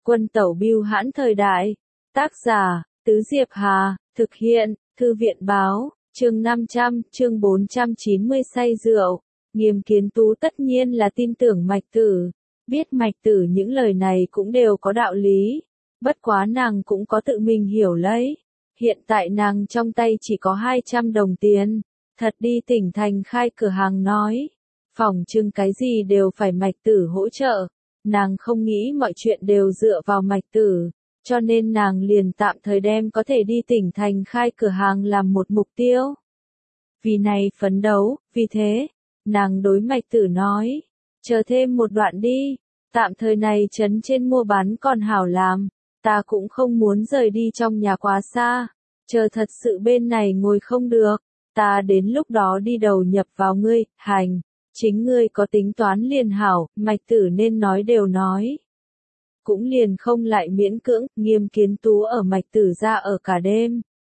Quân tẩu bưu hãn thời đại. Tác giả, Tứ Diệp Hà, thực hiện, Thư viện báo, chương 500, chương 490 say rượu. Nghiêm Kiến Tú tất nhiên là tin tưởng Mạch Tử, biết Mạch Tử những lời này cũng đều có đạo lý, bất quá nàng cũng có tự mình hiểu lấy. Hiện tại nàng trong tay chỉ có 200 đồng tiền, thật đi tỉnh thành khai cửa hàng nói, phỏng chừng cái gì đều phải Mạch Tử hỗ trợ. Nàng không nghĩ mọi chuyện đều dựa vào Mạch Tử, cho nên nàng liền tạm thời đem có thể đi tỉnh thành khai cửa hàng làm một mục tiêu. Vì này phấn đấu, vì thế, nàng đối Mạch Tử nói, chờ thêm một đoạn đi, tạm thời này trấn trên mua bán còn hảo làm, ta cũng không muốn rời đi trong nhà quá xa, chờ thật sự bên này ngồi không được, ta đến lúc đó đi đầu nhập vào ngươi, hành. Chính ngươi có tính toán liền hảo, Mạch Tử nên nói đều nói. Cũng liền không lại miễn cưỡng, Nghiêm Kiến Tú ở Mạch Tử ra ở cả đêm.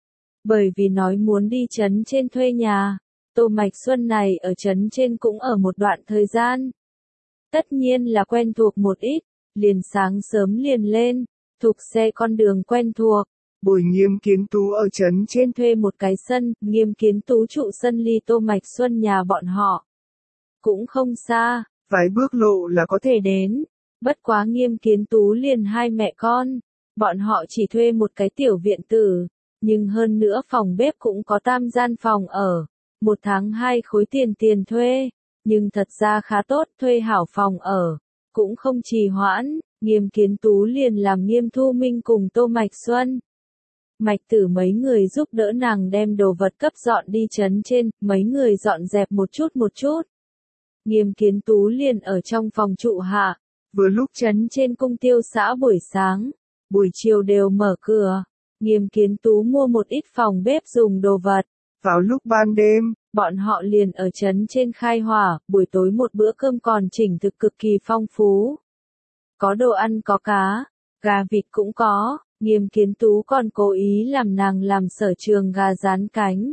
Bởi vì nói muốn đi trấn trên thuê nhà, Tô Mạch Xuân này ở trấn trên cũng ở một đoạn thời gian. Tất nhiên là quen thuộc một ít, liền sáng sớm liền lên, thuộc xe con đường quen thuộc. Bồi Nghiêm Kiến Tú ở trấn trên thuê một cái sân, Nghiêm Kiến Tú trụ sân ly Tô Mạch Xuân nhà bọn họ. Cũng không xa, vài bước lộ là có thể đến, bất quá Nghiêm Kiến Tú liền hai mẹ con, bọn họ chỉ thuê một cái tiểu viện tử, nhưng hơn nữa phòng bếp cũng có tam gian phòng ở, 1 tháng 2 khối tiền thuê, nhưng thật ra khá tốt, thuê hảo phòng ở, cũng không trì hoãn, Nghiêm Kiến Tú liền làm Nghiêm Thu Minh cùng Tô Mạch Xuân. Mạch Tử mấy người giúp đỡ nàng đem đồ vật cấp dọn đi trấn trên, mấy người dọn dẹp một chút. Nghiêm Kiến Tú liền ở trong phòng trụ hạ, vừa lúc trấn trên cung tiêu xã buổi sáng, buổi chiều đều mở cửa, Nghiêm Kiến Tú mua một ít phòng bếp dùng đồ vật. Vào lúc ban đêm, bọn họ liền ở trấn trên khai hỏa, buổi tối một bữa cơm còn chỉnh thực cực kỳ phong phú. Có đồ ăn có cá, gà vịt cũng có, Nghiêm Kiến Tú còn cố ý làm nàng làm sở trường gà rán cánh.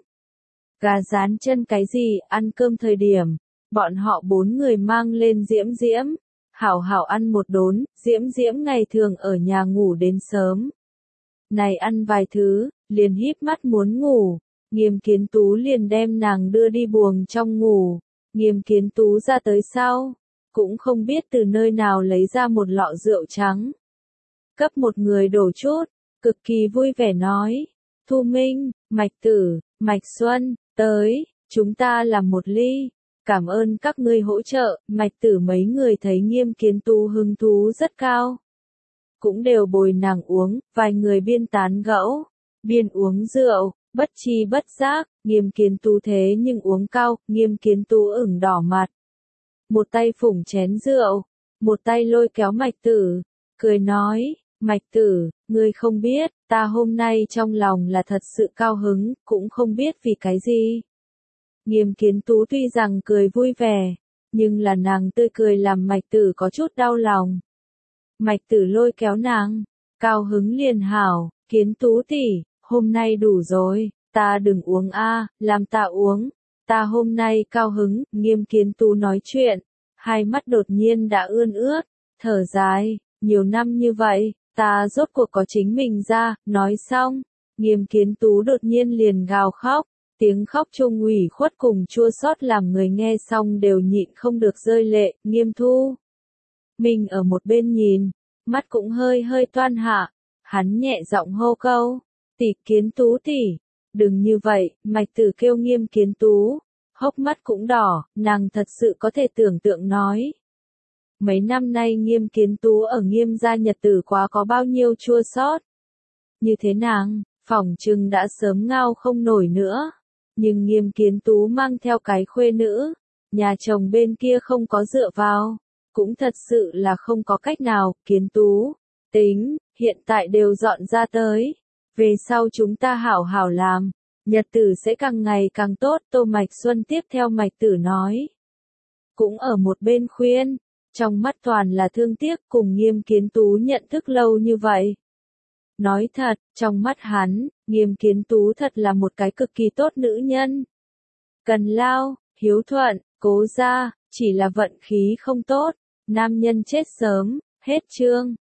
Gà rán chân cái gì, ăn cơm thời điểm. Bọn họ 4 người mang lên Diễm, hảo hảo ăn một đốn, Diễm ngày thường ở nhà ngủ đến sớm. Này ăn vài thứ, liền híp mắt muốn ngủ, Nghiêm Kiến Tú liền đem nàng đưa đi buồng trong ngủ, Nghiêm Kiến Tú ra tới sau, cũng không biết từ nơi nào lấy ra một lọ rượu trắng. Cấp một người đổ chút, cực kỳ vui vẻ nói, Thu Minh, Mạch Tử, Mạch Xuân, tới, chúng ta làm một ly. Cảm ơn các ngươi hỗ trợ, Mạch Tử mấy người thấy Nghiêm Kiến Tú hứng thú rất cao. Cũng đều bồi nàng uống, vài người biên tán gẫu, biên uống rượu, bất chi bất giác, Nghiêm Kiến Tú thế nhưng uống cao, Nghiêm Kiến Tú ửng đỏ mặt. Một tay phủng chén rượu, một tay lôi kéo Mạch Tử, cười nói, Mạch Tử, ngươi không biết, ta hôm nay trong lòng là thật sự cao hứng, cũng không biết vì cái gì. Nghiêm Kiến Tú tuy rằng cười vui vẻ, nhưng là nàng tươi cười làm Mạch Tử có chút đau lòng. Mạch Tử lôi kéo nàng, cao hứng liền hảo, Kiến Tú tỷ, hôm nay đủ rồi, ta đừng uống a, làm ta uống, ta hôm nay cao hứng, Nghiêm Kiến Tú nói chuyện, hai mắt đột nhiên đã ươn ướt, thở dài, nhiều năm như vậy, ta rốt cuộc có chính mình ra, nói xong, Nghiêm Kiến Tú đột nhiên liền gào khóc. Tiếng khóc chung ủy khuất cùng chua xót làm người nghe xong đều nhịn không được rơi lệ, Nghiêm Thu. Mình ở một bên nhìn, mắt cũng hơi toan hạ, hắn nhẹ giọng hô câu, tỷ Kiến Tú tỷ, đừng như vậy, Mạch Tử kêu Nghiêm Kiến Tú, hốc mắt cũng đỏ, nàng thật sự có thể tưởng tượng nói. Mấy năm nay Nghiêm Kiến Tú ở Nghiêm gia nhật tử quá có bao nhiêu chua xót. Như thế nàng, phỏng chừng đã sớm ngao không nổi nữa. Nhưng Nghiêm Kiến Tú mang theo cái khuê nữ, nhà chồng bên kia không có dựa vào, cũng thật sự là không có cách nào, Kiến Tú, tính, hiện tại đều dọn ra tới, về sau chúng ta hảo hảo làm, nhật tử sẽ càng ngày càng tốt, Tô Mạch Xuân tiếp theo Mạch Tử nói. Cũng ở một bên khuyên, trong mắt toàn là thương tiếc cùng Nghiêm Kiến Tú nhận thức lâu như vậy. Nói thật, trong mắt hắn, Nghiêm Kiến Tú thật là một cái cực kỳ tốt nữ nhân. Cần lao, hiếu thuận, cố gia, chỉ là vận khí không tốt, nam nhân chết sớm, hết chương.